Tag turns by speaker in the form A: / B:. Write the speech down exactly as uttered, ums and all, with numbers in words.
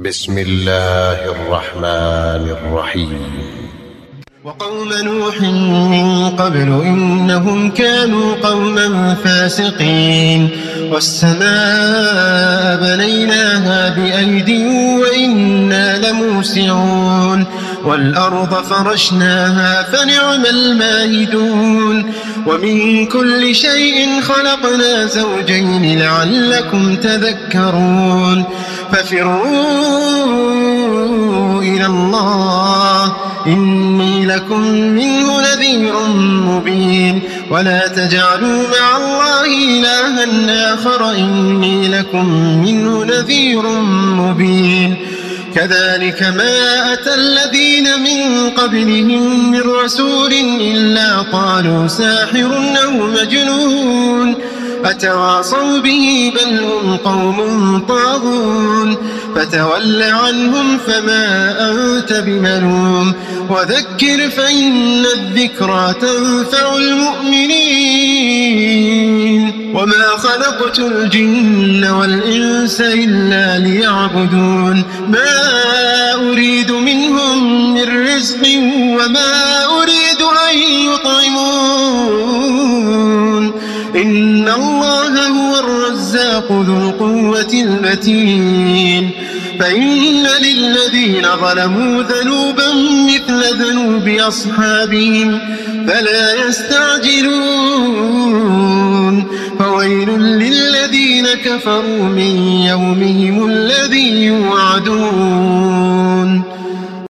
A: بسم الله الرحمن الرحيم.
B: وقوم نوح من قبل إنهم كانوا قوما فاسقين والسماء بنيناها بأيد وإنا لموسعون والأرض فرشناها فنعم الماهدون ومن كل شيء خلقنا زوجين لعلكم تذكرون ففروا إلى الله إني لكم منه نذير مبين ولا تجعلوا مع الله إلها آخر إني لكم منه نذير مبين كذلك ما أتى الذين من قبلهم من رسول إلا قالوا ساحر أو مجنون أتواصوا به بل هم قوم طاغون فتول عنهم فما أنت بملوم وذكر فإن الذكرى تنفع المؤمنين وما خلقت الجن والإنس إلا ليعبدون ما أريد منهم من رزق وما أريد أن يطعمون إن الله هو الرزاق ذو القوة المتين فإن للذين ظلموا ذنوبا مثل ذنوب أصحابهم فلا يستعجلون فويل للذين كفروا من يومهم الذي يوعدون.